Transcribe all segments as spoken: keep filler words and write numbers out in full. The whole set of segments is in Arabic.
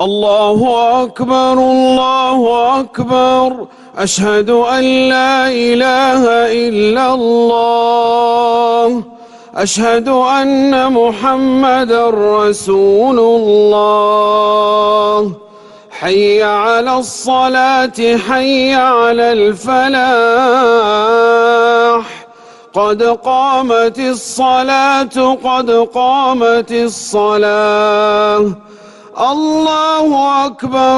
الله أكبر الله أكبر أشهد أن لا إله إلا الله أشهد أن محمدًا رسول الله حي على الصلاة حي على الفلاح قد قامت الصلاة قد قامت الصلاة الله أكبر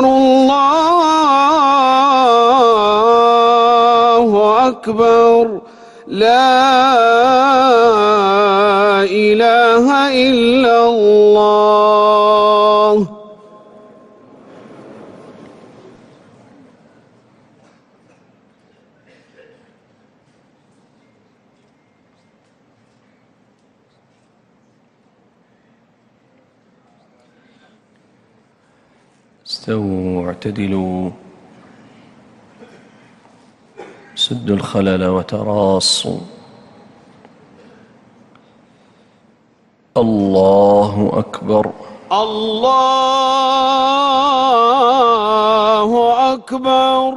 الله أكبر لا إله إلا الله. استووا واعتدلوا سدوا الخلل وتراصوا. الله أكبر الله أكبر.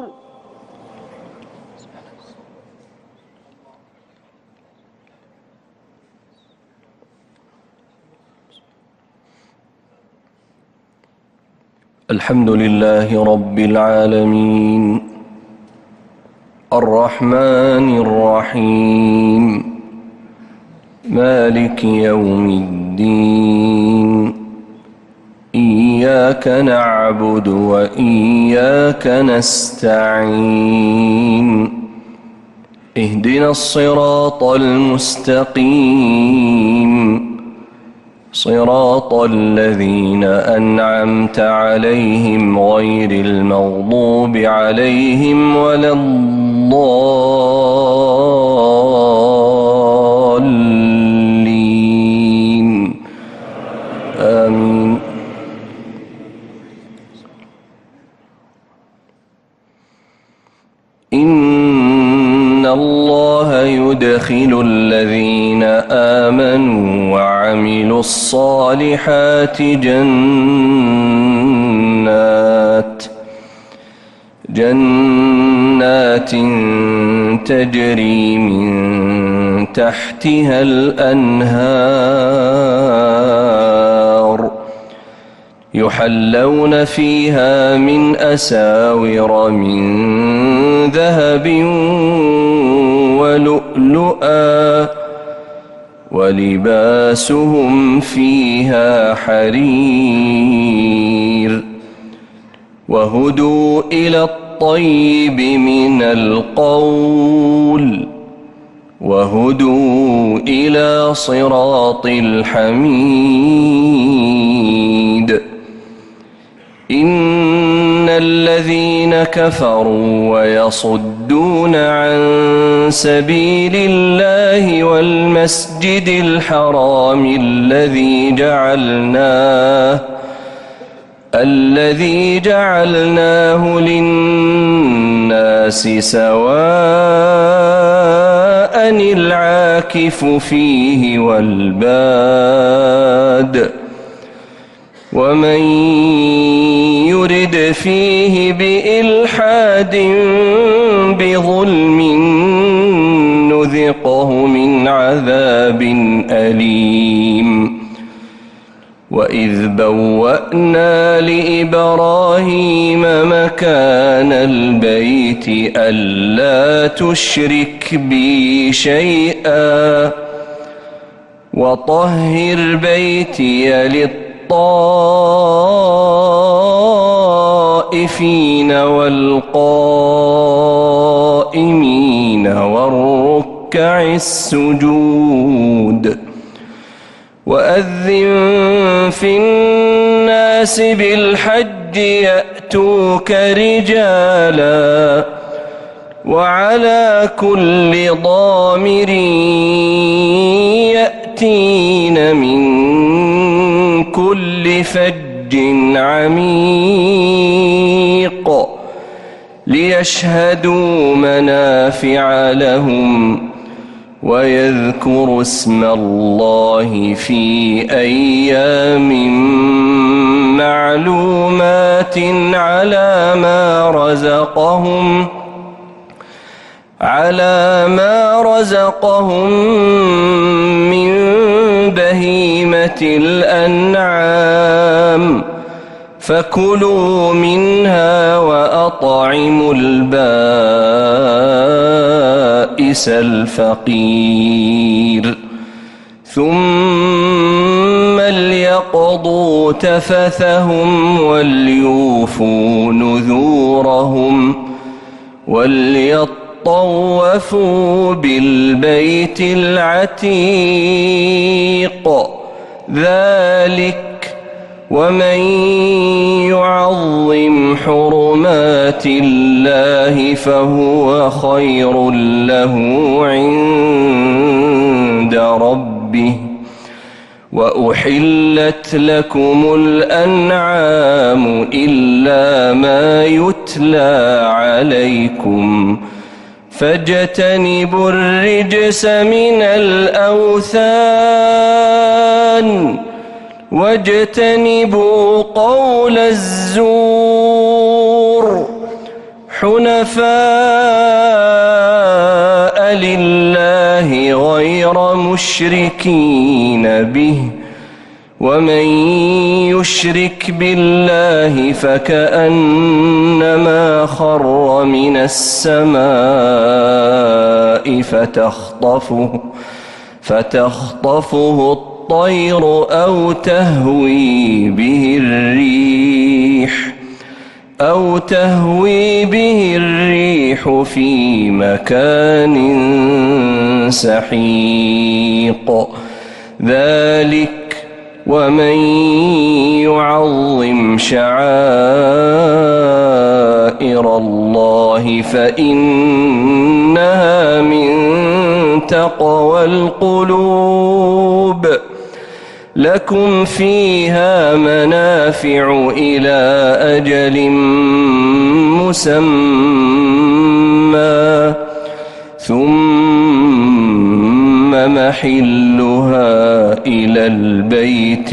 الحمد لله رب العالمين الرحمن الرحيم مالك يوم الدين إياك نعبد وإياك نستعين اهدنا الصراط المستقيم صراط الذين أنعمت عليهم غير المغضوب عليهم ولا الضالين آمين. إن الله يدخل الذين آمنوا وعملوا الصالحات جنات جنات تجري من تحتها الأنهار يحلون فيها من أساور من ذهب ولؤلؤا ولباسهم فيها حرير وهدوا إلى الطيب من القول وهدوا إلى صراط الحميد. إن الذين كفروا ويصدون عن سبيل الله والمسجد الحرام الذي جعلناه الذي جعلناه للناس سواء العاكف فيه والباد ومن يرد فيه بإلحاد بظلم نذقه من عذاب أليم. وإذ بوأنا لإبراهيم مكان البيت ألا تشرك بي شيئا وطهر بيتي للطائفين والقائمين والركع السجود. وأذن في الناس بالحج يأتوك رجالا وعلى كل ضامر يأتين من كل فج عميق ليشهدوا منافع لهم ويذكروا اسم الله في أيام معلومات رزقهم على ما رزقهم من بهيمة الأنعام فكلوا منها وأطعموا البائس الفقير ثم ليقضوا تفثهم وليوفوا نذورهم وليطوفوا بالبيت العتيق ذلك ومن يعظم حرمات الله فهو خير له عند ربه وأحلت لكم الأنعام إلا ما يتلى عليكم فاجتنبوا الرجس من الأوثان واجتنبوا قول الزور حنفاء لله غير مشركين به ومن يشرك بالله فكأنما خر من السماء فتخطفه فتخطفه الطير أو تهوي به الريح أو تهوي به الريح في مكان سحيق ذلك ومن يعظم شعائر الله فإنها من تقوى القلوب لكم فيها منافع إلى أجل مسمى ثم محلها إلى البيت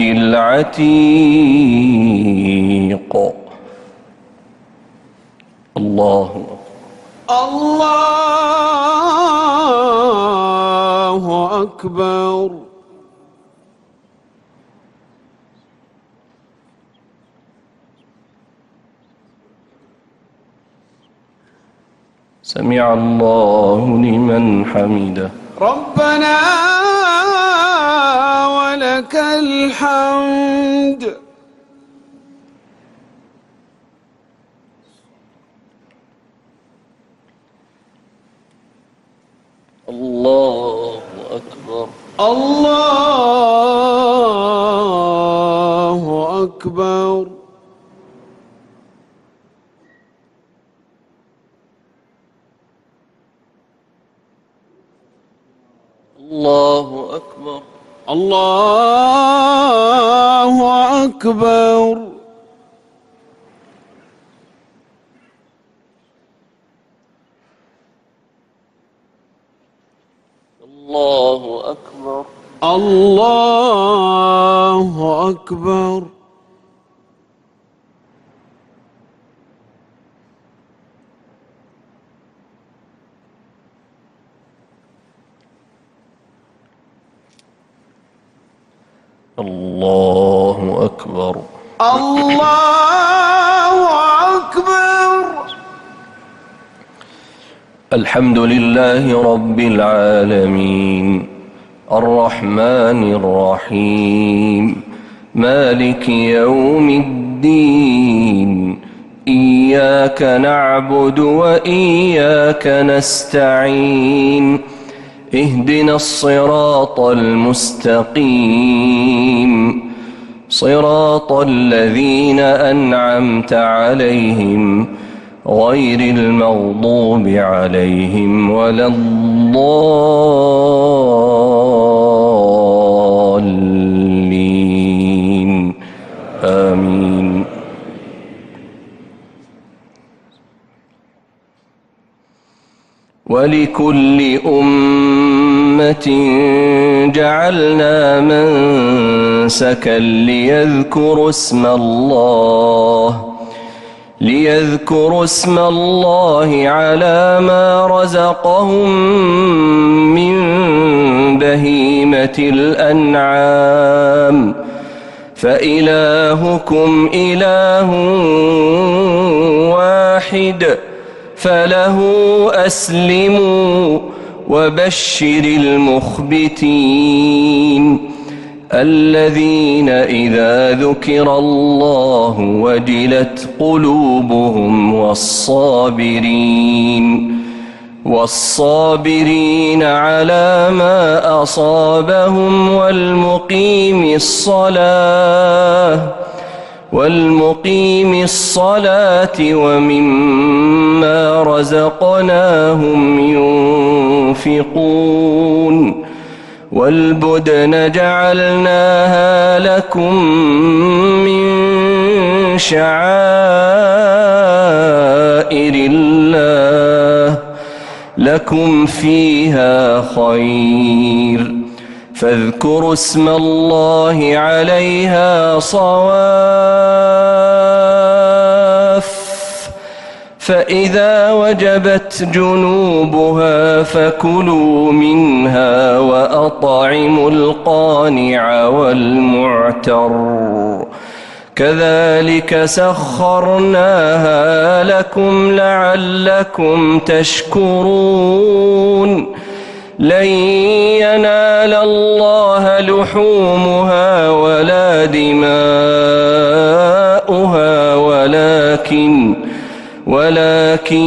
العتيق. الله الله أكبر. سمع الله لمن حمده. ربنا ولك الحمد. الله أكبر. الله أكبر. الله أكبر. الله أكبر. الله أكبر. الله أكبر. الله أكبر. الله أكبر. الحمد لله رب العالمين الرحمن الرحيم مالك يوم الدين إياك نعبد وإياك نستعين اهدنا الصراط المستقيم صراط الذين أنعمت عليهم غير المغضوب عليهم ولا الضالين آمين. ولكل أمة جعلنا منسكا ليذكروا اسم الله ليذكروا اسم الله على ما رزقهم من بهيمة الأنعام فإلهكم إله واحد فله أسلموا وبشر المخبتين الذين إذا ذكر الله وجلت قلوبهم والصابرين والصابرين على ما أصابهم والمقيم الصلاة والمقيم الصلاة ومما رزقناهم ينفقون والبدن جعلناها لكم من شعائر الله لكم فيها خير فاذكروا اسم الله عليها صواف فإذا وجبت جنوبها فكلوا منها وأطعموا القانع والمعتر كذلك سخرناها لكم لعلكم تشكرون لن ينال الله لحومها ولا دماؤها ولكن ولكن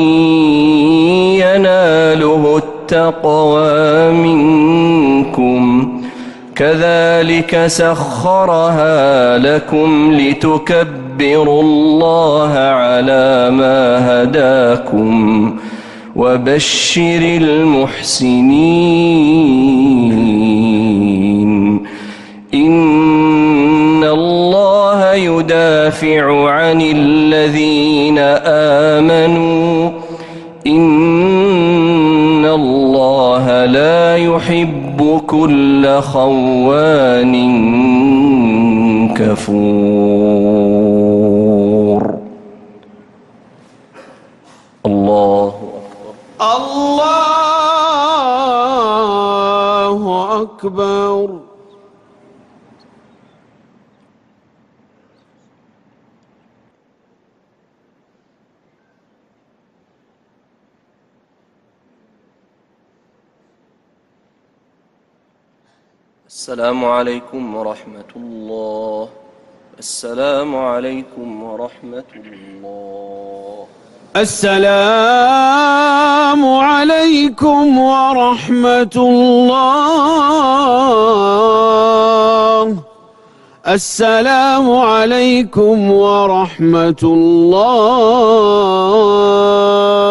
يناله التقوى منكم كذلك سخرها لكم لتكبروا الله على ما هداكم وبشر المحسنين إن الله يدافع عن الذين آمنوا إن الله لا يحب كل خوان كفور الله الله أكبر. السلام عليكم ورحمة الله. السلام عليكم ورحمة الله. السلام عليكم ورحمة الله. السلام عليكم ورحمة الله.